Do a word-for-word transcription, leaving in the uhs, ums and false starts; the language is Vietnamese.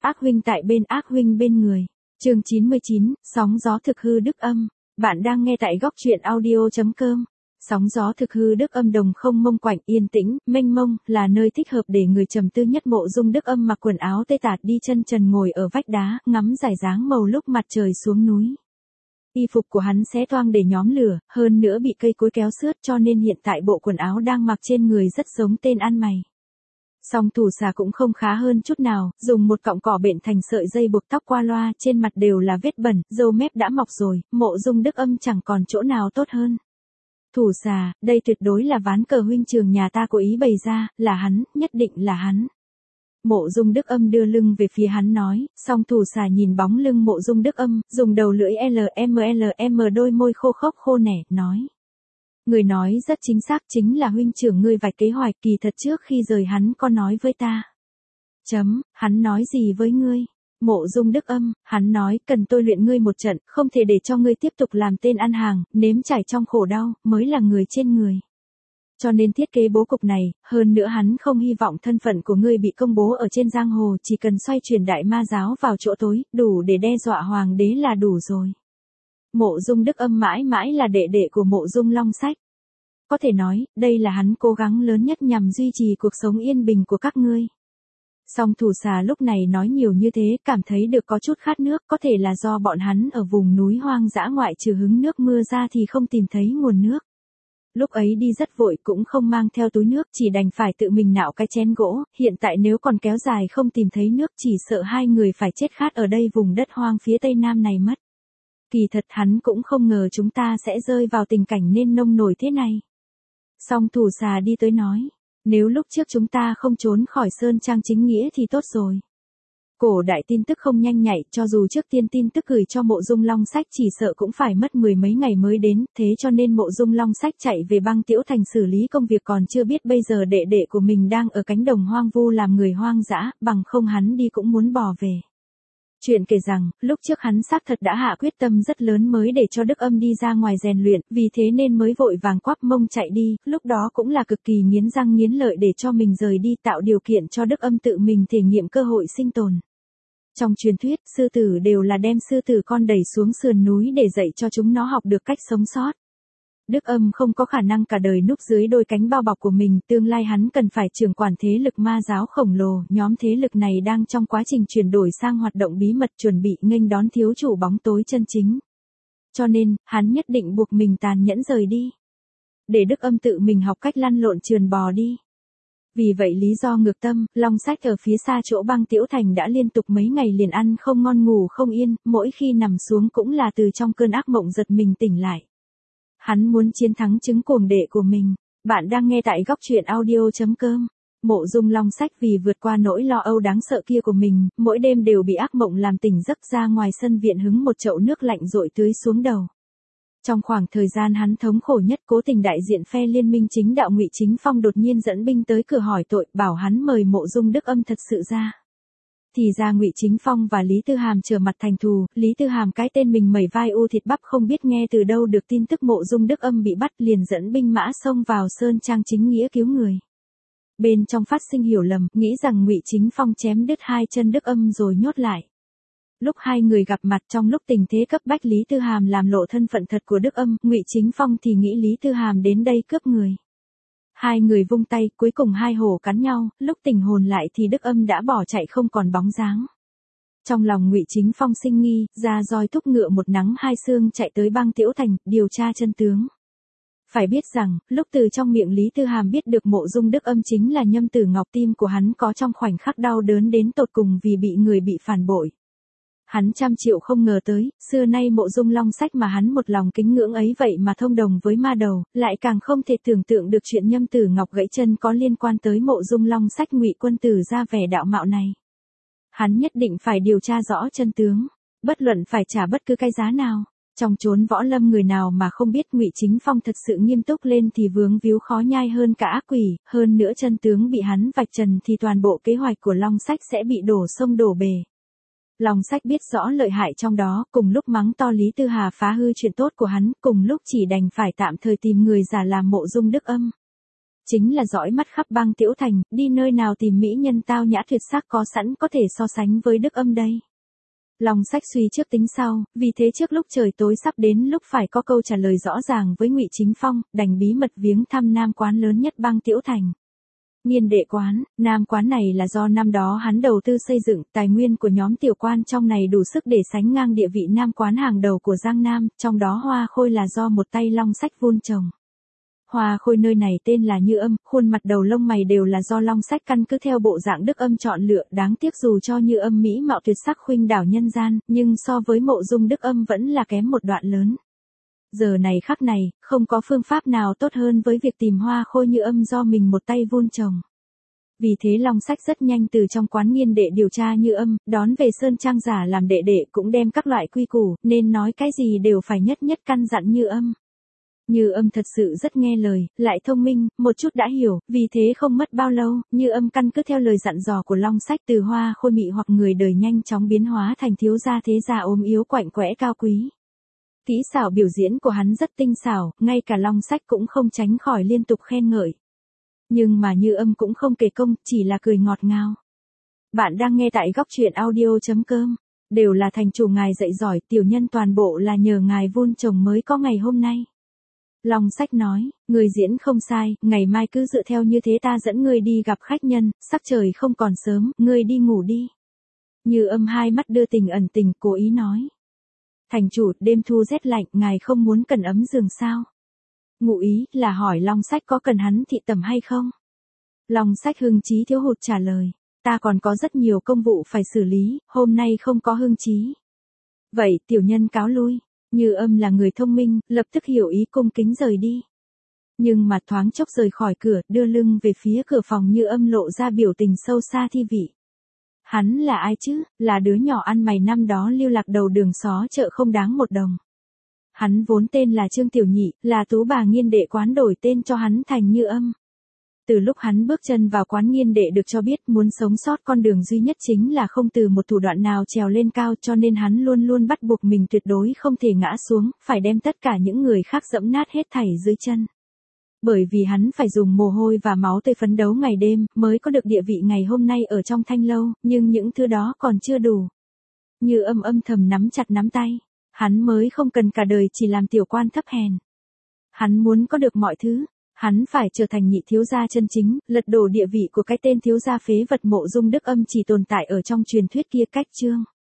Ác huynh tại bên, ác huynh bên người. Chương chín mươi chín, sóng gió thực hư Đức Âm. Bạn đang nghe tại góc truyện audio chấm com. Sóng gió thực hư Đức Âm đồng không mông quạnh, yên tĩnh, mênh mông, là nơi thích hợp để người trầm tư nhất. Mộ Dung Đức Âm mặc quần áo tê tạt đi chân trần ngồi ở vách đá, ngắm dải dáng màu lúc mặt trời xuống núi. Y phục của hắn xé toang để nhóm lửa, hơn nữa bị cây cối kéo xước cho nên hiện tại bộ quần áo đang mặc trên người rất giống tên ăn mày. Song thủ xà cũng không khá hơn chút nào, dùng một cọng cỏ bện thành sợi dây buộc tóc qua loa, trên mặt đều là vết bẩn, râu mép đã mọc rồi, Mộ Dung Đức Âm chẳng còn chỗ nào tốt hơn. Thủ xà, đây tuyệt đối là ván cờ huynh trưởng nhà ta cố ý bày ra, là hắn, nhất định là hắn. Mộ Dung Đức Âm đưa lưng về phía hắn nói, song thủ xà nhìn bóng lưng Mộ Dung Đức Âm, dùng đầu lưỡi lm lm đôi môi khô khốc khô nẻ, nói. Người nói rất chính xác, chính là huynh trưởng ngươi vạch kế hoạch, kỳ thật trước khi rời hắn có nói với ta. Chấm, hắn nói gì với ngươi? Mộ Dung Đức Âm, hắn nói, cần tôi luyện ngươi một trận, không thể để cho ngươi tiếp tục làm tên ăn hàng, nếm trải trong khổ đau, mới là người trên người. Cho nên thiết kế bố cục này, hơn nữa hắn không hy vọng thân phận của ngươi bị công bố ở trên giang hồ, chỉ cần xoay chuyển đại ma giáo vào chỗ tối, đủ để đe dọa hoàng đế là đủ rồi. Mộ Dung Đức Âm mãi mãi là đệ đệ của Mộ Dung Long Sách. Có thể nói, đây là hắn cố gắng lớn nhất nhằm duy trì cuộc sống yên bình của các ngươi. Song thủ xà lúc này nói nhiều như thế, cảm thấy được có chút khát nước, có thể là do bọn hắn ở vùng núi hoang dã ngoại trừ hứng nước mưa ra thì không tìm thấy nguồn nước. Lúc ấy đi rất vội cũng không mang theo túi nước, chỉ đành phải tự mình nạo cái chén gỗ, hiện tại nếu còn kéo dài không tìm thấy nước chỉ sợ hai người phải chết khát ở đây vùng đất hoang phía tây nam này mất. Kỳ thật hắn cũng không ngờ chúng ta sẽ rơi vào tình cảnh nên nông nổi thế này. Song thủ xà đi tới nói, nếu lúc trước chúng ta không trốn khỏi Sơn Trang chính nghĩa thì tốt rồi. Cổ đại tin tức không nhanh nhạy, cho dù trước tiên tin tức gửi cho Mộ Dung Long Sách chỉ sợ cũng phải mất mười mấy ngày mới đến, thế cho nên Mộ Dung Long Sách chạy về Băng Tiễu Thành xử lý công việc, còn chưa biết bây giờ đệ đệ của mình đang ở cánh đồng hoang vu làm người hoang dã, bằng không hắn đi cũng muốn bỏ về. Chuyện kể rằng, lúc trước hắn xác thật đã hạ quyết tâm rất lớn mới để cho Đức Âm đi ra ngoài rèn luyện, vì thế nên mới vội vàng quắp mông chạy đi, lúc đó cũng là cực kỳ nghiến răng nghiến lợi để cho mình rời đi, tạo điều kiện cho Đức Âm tự mình thể nghiệm cơ hội sinh tồn. Trong truyền thuyết, sư tử đều là đem sư tử con đẩy xuống sườn núi để dạy cho chúng nó học được cách sống sót. Đức Âm không có khả năng cả đời núp dưới đôi cánh bao bọc của mình, tương lai hắn cần phải trưởng quản thế lực ma giáo khổng lồ, nhóm thế lực này đang trong quá trình chuyển đổi sang hoạt động bí mật, chuẩn bị nghênh đón thiếu chủ bóng tối chân chính. Cho nên, hắn nhất định buộc mình tàn nhẫn rời đi. Để Đức Âm tự mình học cách lăn lộn trườn bò đi. Vì vậy lý do ngược tâm, Long Sách ở phía xa chỗ Băng Tiễu Thành đã liên tục mấy ngày liền ăn không ngon ngủ không yên, mỗi khi nằm xuống cũng là từ trong cơn ác mộng giật mình tỉnh lại. Hắn muốn chiến thắng chứng cuồng đệ của mình. Bạn đang nghe tại góc truyện audio chấm com. Mộ Dung Long Sách vì vượt qua nỗi lo âu đáng sợ kia của mình, mỗi đêm đều bị ác mộng làm tỉnh giấc, ra ngoài sân viện hứng một chậu nước lạnh rội tưới xuống đầu. Trong khoảng thời gian hắn thống khổ nhất, cố tình đại diện phe liên minh chính đạo Ngụy Chính Phong đột nhiên dẫn binh tới cửa hỏi tội, bảo hắn mời Mộ Dung Đức Âm thật sự ra. Thì ra Ngụy Chính Phong và Lý Tư Hàm trở mặt thành thù, Lý Tư Hàm cái tên mình mẩy vai u thịt bắp không biết nghe từ đâu được tin tức Mộ Dung Đức Âm bị bắt, liền dẫn binh mã xông vào Sơn Trang chính nghĩa cứu người. Bên trong phát sinh hiểu lầm, nghĩ rằng Ngụy Chính Phong chém đứt hai chân Đức Âm rồi nhốt lại. Lúc hai người gặp mặt trong lúc tình thế cấp bách, Lý Tư Hàm làm lộ thân phận thật của Đức Âm, Ngụy Chính Phong thì nghĩ Lý Tư Hàm đến đây cướp người. Hai người vung tay, cuối cùng hai hổ cắn nhau, lúc tỉnh hồn lại thì Đức Âm đã bỏ chạy không còn bóng dáng. Trong lòng Ngụy Chính Phong sinh nghi, ra roi thúc ngựa một nắng hai sương chạy tới Băng Tiễu Thành, điều tra chân tướng. Phải biết rằng, lúc từ trong miệng Lý Tư Hàm biết được Mộ Dung Đức Âm chính là Nhâm Tử Ngọc, tim của hắn có trong khoảnh khắc đau đớn đến tột cùng vì bị người bị phản bội. Hắn trăm triệu không ngờ tới, xưa nay Mộ Dung Long Sách mà hắn một lòng kính ngưỡng ấy vậy mà thông đồng với ma đầu, lại càng không thể tưởng tượng được chuyện Nhâm Tử Ngọc gãy chân có liên quan tới Mộ Dung Long Sách. Ngụy quân tử ra vẻ đạo mạo này. Hắn nhất định phải điều tra rõ chân tướng, bất luận phải trả bất cứ cái giá nào. Trong chốn võ lâm người nào mà không biết Ngụy Chính Phong thật sự nghiêm túc lên thì vướng víu khó nhai hơn cả ác quỷ, hơn nữa chân tướng bị hắn vạch trần thì toàn bộ kế hoạch của Long Sách sẽ bị đổ sông đổ bể. Long Sách biết rõ lợi hại trong đó, cùng lúc mắng to Lý Tư Hà phá hư chuyện tốt của hắn, cùng lúc chỉ đành phải tạm thời tìm người giả làm Mộ Dung Đức Âm. chính là dõi mắt khắp bang Tiễu Thành, đi nơi nào tìm mỹ nhân tao nhã tuyệt sắc có sẵn có thể so sánh với Đức Âm đây. Long Sách suy trước tính sau, vì thế trước lúc trời tối sắp đến lúc phải có câu trả lời rõ ràng với Ngụy Chính Phong, đành bí mật viếng thăm nam quán lớn nhất bang Tiễu Thành. Nghiên Đệ quán, nam quán này là do năm đó hắn đầu tư xây dựng, tài nguyên của nhóm tiểu quan trong này đủ sức để sánh ngang địa vị nam quán hàng đầu của Giang Nam, trong đó Hoa Khôi là do một tay Long Sách vun trồng. Hoa Khôi nơi này tên là Như Âm, khuôn mặt đầu lông mày đều là do Long Sách căn cứ theo bộ dạng Đức Âm chọn lựa, đáng tiếc dù cho Như Âm mỹ mạo tuyệt sắc khuynh đảo nhân gian, nhưng so với Mộ Dung Đức Âm vẫn là kém một đoạn lớn. Giờ này khắc này, không có phương pháp nào tốt hơn với việc tìm Hoa Khôi Như Âm do mình một tay vun trồng. Vì thế Long Sách rất nhanh từ trong quán Nghiên Đệ điều tra Như Âm, đón về Sơn Trang giả làm đệ đệ cũng đem các loại quy củ, nên nói cái gì đều phải nhất nhất căn dặn Như Âm. Như Âm thật sự rất nghe lời, lại thông minh, một chút đã hiểu, vì thế không mất bao lâu, Như Âm căn cứ theo lời dặn dò của Long Sách từ Hoa Khôi mị hoặc người đời nhanh chóng biến hóa thành thiếu gia thế gia ốm yếu quạnh quẽ cao quý. Kỹ xảo biểu diễn của hắn rất tinh xảo, ngay cả Long Sách cũng không tránh khỏi liên tục khen ngợi. Nhưng mà Như Âm cũng không kể công, chỉ là cười ngọt ngào. Bạn đang nghe tại góc truyện audio chấm com. Đều là thành chủ ngài dạy giỏi, tiểu nhân toàn bộ là nhờ ngài vun trồng mới có ngày hôm nay. Long Sách nói, người diễn không sai, ngày mai cứ dựa theo như thế ta dẫn ngươi đi gặp khách nhân, sắc trời không còn sớm, ngươi đi ngủ đi. Như Âm hai mắt đưa tình ẩn tình, cố ý nói. Thành chủ, đêm thu rét lạnh, ngài không muốn cần ấm giường sao? Ngụ ý là hỏi Long Sách có cần hắn thị tẩm hay không? Long Sách hưng trí thiếu hụt trả lời, ta còn có rất nhiều công vụ phải xử lý, hôm nay không có hưng trí. Vậy tiểu nhân cáo lui. Như Âm là người thông minh, lập tức hiểu ý cung kính rời đi. Nhưng mà thoáng chốc rời khỏi cửa, đưa lưng về phía cửa phòng Như Âm lộ ra biểu tình sâu xa thi vị. Hắn là ai chứ, là đứa nhỏ ăn mày năm đó lưu lạc đầu đường xó chợ không đáng một đồng. Hắn vốn tên là Trương Tiểu Nhị, là tú bà Nghiên Đệ quán đổi tên cho hắn thành Như Âm. Từ lúc hắn bước chân vào quán Nghiên Đệ được cho biết muốn sống sót con đường duy nhất chính là không từ một thủ đoạn nào trèo lên cao, cho nên hắn luôn luôn bắt buộc mình tuyệt đối không thể ngã xuống, phải đem tất cả những người khác dẫm nát hết thảy dưới chân. Bởi vì hắn phải dùng mồ hôi và máu tươi phấn đấu ngày đêm, mới có được địa vị ngày hôm nay ở trong Thanh Lâu, nhưng những thứ đó còn chưa đủ. Như Âm âm thầm nắm chặt nắm tay, hắn mới không cần cả đời chỉ làm tiểu quan thấp hèn. Hắn muốn có được mọi thứ, hắn phải trở thành nhị thiếu gia chân chính, lật đổ địa vị của cái tên thiếu gia phế vật Mộ Dung Đức Âm chỉ tồn tại ở trong truyền thuyết kia cách chương.